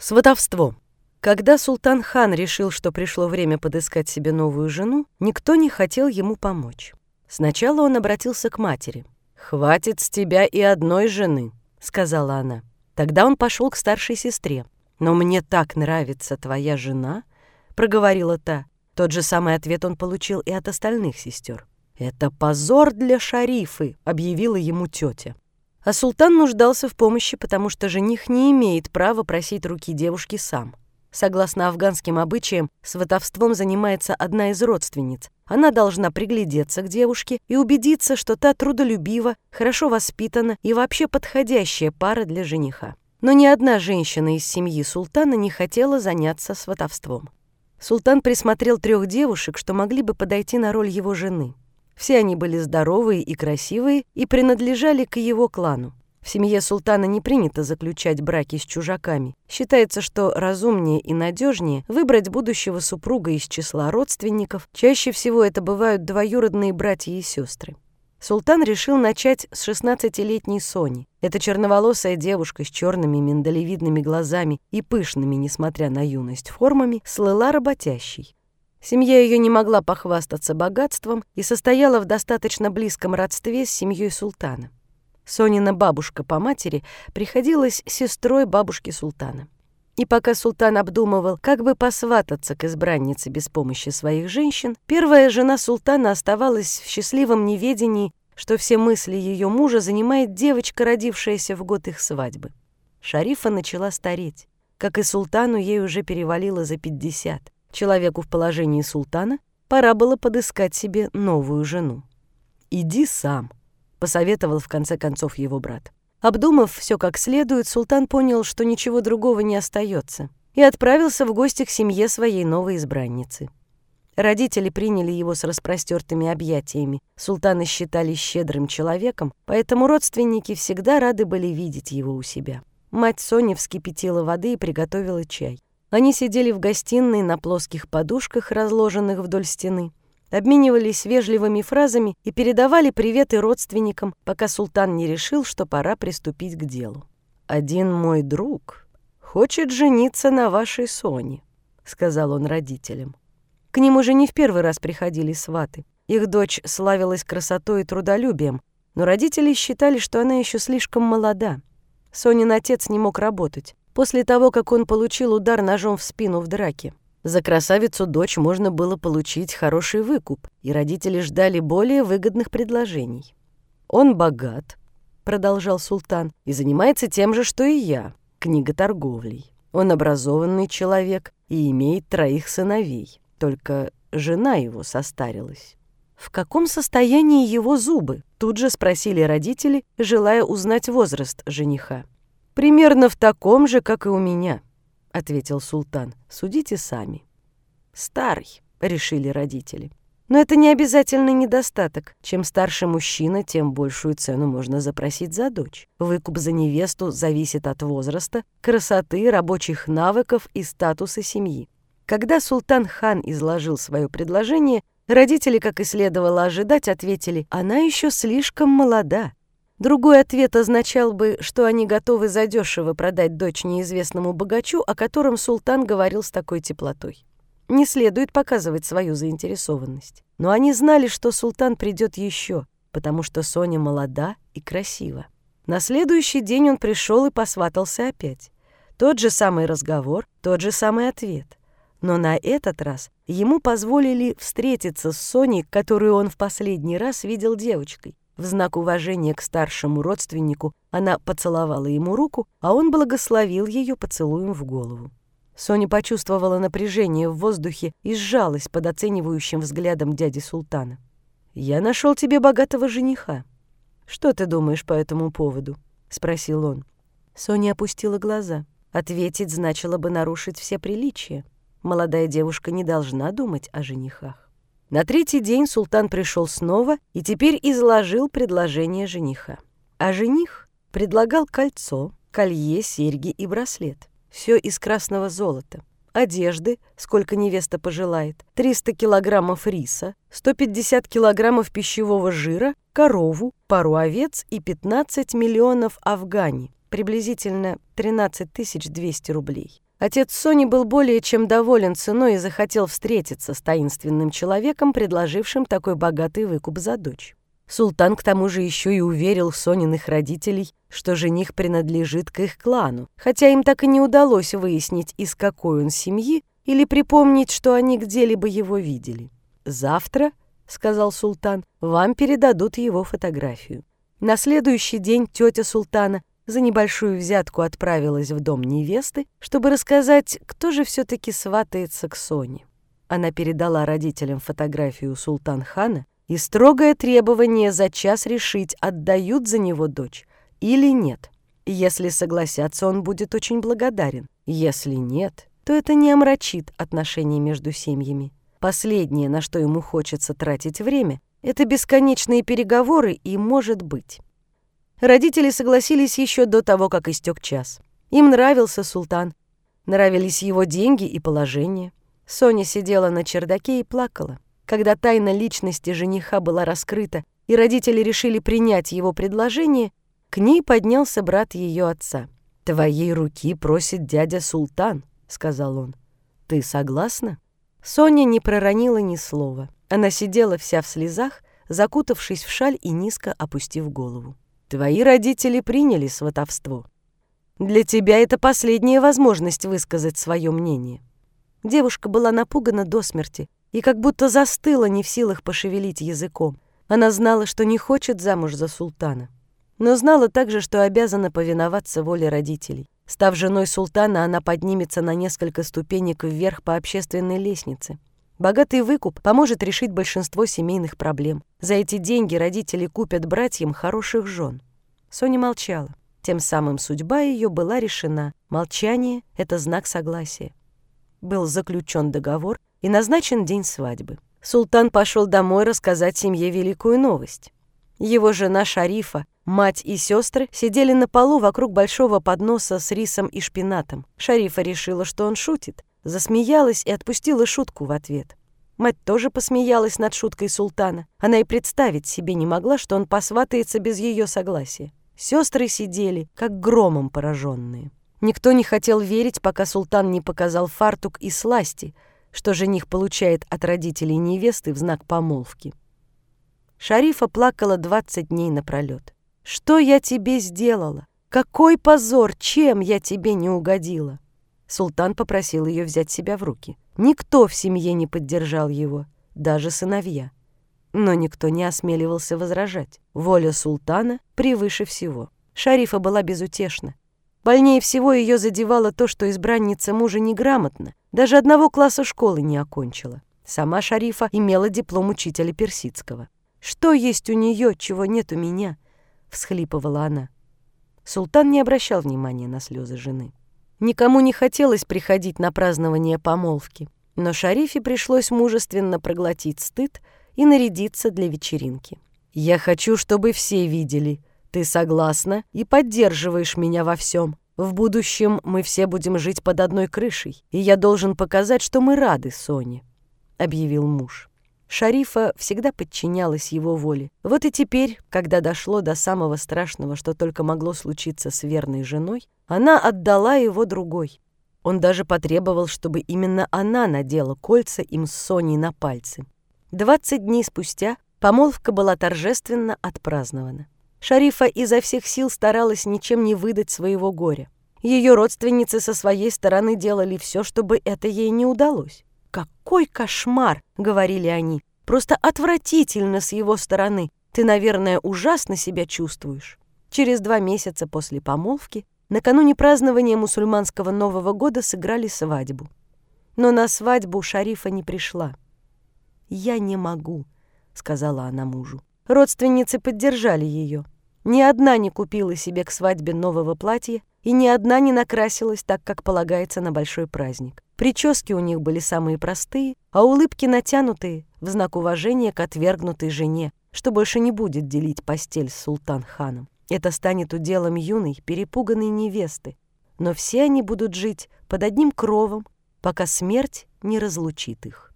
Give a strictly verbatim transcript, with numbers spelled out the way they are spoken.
Сватовство. Когда Султан хан решил, что пришло время подыскать себе новую жену, никто не хотел ему помочь. Сначала он обратился к матери. «Хватит с тебя и одной жены», — сказала она. Тогда он пошел к старшей сестре. «Но мне так нравится твоя жена», — проговорила та. Тот же самый ответ он получил и от остальных сестер. «Это позор для шарифы», — объявила ему тетя. А султан нуждался в помощи, потому что жених не имеет права просить руки девушки сам. Согласно афганским обычаям, сватовством занимается одна из родственниц. Она должна приглядеться к девушке и убедиться, что та трудолюбива, хорошо воспитана и вообще подходящая пара для жениха. Но ни одна женщина из семьи султана не хотела заняться сватовством. Султан присмотрел трех девушек, что могли бы подойти на роль его жены. Все они были здоровые и красивые и принадлежали к его клану. В семье султана не принято заключать браки с чужаками. Считается, что разумнее и надежнее выбрать будущего супруга из числа родственников. Чаще всего это бывают двоюродные братья и сестры. Султан решил начать с шестнадцатилетней Сони. Эта черноволосая девушка с черными миндалевидными глазами и пышными, несмотря на юность, формами, слыла работящей. Семья ее не могла похвастаться богатством и состояла в достаточно близком родстве с семьей султана. Сонина бабушка по матери приходилась сестрой бабушки султана. И пока султан обдумывал, как бы посвататься к избраннице без помощи своих женщин, первая жена султана оставалась в счастливом неведении, что все мысли ее мужа занимает девочка, родившаяся в год их свадьбы. Шарифа начала стареть. Как и султану, ей уже перевалило за пятьдесят. Человеку в положении султана пора было подыскать себе новую жену. «Иди сам», — посоветовал в конце концов его брат. Обдумав все как следует, султан понял, что ничего другого не остается, и отправился в гости к семье своей новой избранницы. Родители приняли его с распростертыми объятиями. Султана считали щедрым человеком, поэтому родственники всегда рады были видеть его у себя. Мать Сони вскипятила воды и приготовила чай. Они сидели в гостиной на плоских подушках, разложенных вдоль стены, обменивались вежливыми фразами и передавали приветы родственникам, пока султан не решил, что пора приступить к делу. «Один мой друг хочет жениться на вашей Соне», — сказал он родителям. К ним уже не в первый раз приходили сваты. Их дочь славилась красотой и трудолюбием, но родители считали, что она еще слишком молода. Сонин отец не мог работать. После того, как он получил удар ножом в спину в драке. За красавицу дочь можно было получить хороший выкуп, и родители ждали более выгодных предложений. «Он богат», — продолжал султан, — «и занимается тем же, что и я, книготорговлей. Он образованный человек и имеет троих сыновей, только жена его состарилась». «В каком состоянии его зубы?» — тут же спросили родители, желая узнать возраст жениха. «Примерно в таком же, как и у меня», — ответил султан. «Судите сами». «Старый», — решили родители. Но это не обязательный недостаток. Чем старше мужчина, тем большую цену можно запросить за дочь. Выкуп за невесту зависит от возраста, красоты, рабочих навыков и статуса семьи. Когда султан хан изложил свое предложение, родители, как и следовало ожидать, ответили: «Она еще слишком молода». Другой ответ означал бы, что они готовы задешево продать дочь неизвестному богачу, о котором султан говорил с такой теплотой. Не следует показывать свою заинтересованность. Но они знали, что султан придет еще, потому что Соня молода и красива. На следующий день он пришел и посватался опять. Тот же самый разговор, тот же самый ответ. Но на этот раз ему позволили встретиться с Соней, которую он в последний раз видел девочкой. В знак уважения к старшему родственнику она поцеловала ему руку, а он благословил ее поцелуем в голову. Соня почувствовала напряжение в воздухе и сжалась под оценивающим взглядом дяди султана. «Я нашел тебе богатого жениха. Что ты думаешь по этому поводу?» — спросил он. Соня опустила глаза. Ответить значило бы нарушить все приличия. Молодая девушка не должна думать о женихах. На третий день султан пришел снова и теперь изложил предложение жениха. А жених предлагал кольцо, колье, серьги и браслет. Все из красного золота. Одежды, сколько невеста пожелает, триста килограммов риса, сто пятьдесят килограммов пищевого жира, корову, пару овец и пятнадцать миллионов афгани, приблизительно тринадцать тысяч двести рублей. Отец Сони был более чем доволен ценой и захотел встретиться с таинственным человеком, предложившим такой богатый выкуп за дочь. Султан к тому же еще и уверил Сониных родителей, что жених принадлежит к их клану, хотя им так и не удалось выяснить, из какой он семьи, или припомнить, что они где-либо его видели. «Завтра, — сказал султан, — вам передадут его фотографию». На следующий день тетя султана за небольшую взятку отправилась в дом невесты, чтобы рассказать, кто же все-таки сватается к Соне. Она передала родителям фотографию Султан-хана и строгое требование за час решить, отдают за него дочь или нет. Если согласятся, он будет очень благодарен. Если нет, то это не омрачит отношения между семьями. Последнее, на что ему хочется тратить время, это бесконечные переговоры и «может быть». Родители согласились еще до того, как истек час. Им нравился султан, нравились его деньги и положение. Соня сидела на чердаке и плакала. Когда тайна личности жениха была раскрыта, и родители решили принять его предложение, к ней поднялся брат ее отца. «Твоей руки просит дядя Султан», — сказал он. «Ты согласна?» Соня не проронила ни слова. Она сидела вся в слезах, закутавшись в шаль и низко опустив голову. «Твои родители приняли сватовство. Для тебя это последняя возможность высказать свое мнение». Девушка была напугана до смерти и как будто застыла, не в силах пошевелить языком. Она знала, что не хочет замуж за султана, но знала также, что обязана повиноваться воле родителей. Став женой султана, она поднимется на несколько ступенек вверх по общественной лестнице. Богатый выкуп поможет решить большинство семейных проблем. За эти деньги родители купят братьям хороших жен. Соня молчала. Тем самым судьба ее была решена. Молчание — это знак согласия. Был заключен договор и назначен день свадьбы. Султан пошел домой рассказать семье великую новость. Его жена Шарифа, мать и сестры сидели на полу вокруг большого подноса с рисом и шпинатом. Шарифа решила, что он шутит, засмеялась и отпустила шутку в ответ. Мать тоже посмеялась над шуткой султана. Она и представить себе не могла, что он посватается без ее согласия. Сестры сидели, как громом пораженные. Никто не хотел верить, пока султан не показал фартук и сласти, что жених получает от родителей невесты в знак помолвки. Шарифа плакала двадцать дней напролет. «Что я тебе сделала? Какой позор! Чем я тебе не угодила?» Султан попросил ее взять себя в руки. Никто в семье не поддержал его, даже сыновья. Но никто не осмеливался возражать. Воля султана превыше всего. Шарифа была безутешна. Больнее всего ее задевало то, что избранница мужа неграмотна, даже одного класса школы не окончила. Сама Шарифа имела диплом учителя персидского. «Что есть у нее, чего нет у меня?» — всхлипывала она. Султан не обращал внимания на слезы жены. Никому не хотелось приходить на празднование помолвки, но Шарифе пришлось мужественно проглотить стыд и нарядиться для вечеринки. «Я хочу, чтобы все видели. Ты согласна и поддерживаешь меня во всем. В будущем мы все будем жить под одной крышей, и я должен показать, что мы рады Соне», — объявил муж. Шарифа всегда подчинялась его воле. Вот и теперь, когда дошло до самого страшного, что только могло случиться с верной женой, она отдала его другой. Он даже потребовал, чтобы именно она надела кольца им с Соней на пальцы. Двадцать дней спустя помолвка была торжественно отпразднована. Шарифа изо всех сил старалась ничем не выдать своего горя. Ее родственницы со своей стороны делали все, чтобы это ей не удалось. «Какой кошмар!» — говорили они. «Просто отвратительно с его стороны. Ты, наверное, ужасно себя чувствуешь». Через два месяца после помолвки, накануне празднования мусульманского Нового года, сыграли свадьбу. Но на свадьбу Шарифа не пришла. «Я не могу», — сказала она мужу. Родственницы поддержали ее. Ни одна не купила себе к свадьбе нового платья, и ни одна не накрасилась так, как полагается на большой праздник. Прически у них были самые простые, а улыбки натянутые в знак уважения к отвергнутой жене, что больше не будет делить постель с Султан-ханом. Это станет уделом юной, перепуганной невесты. Но все они будут жить под одним кровом, пока смерть не разлучит их.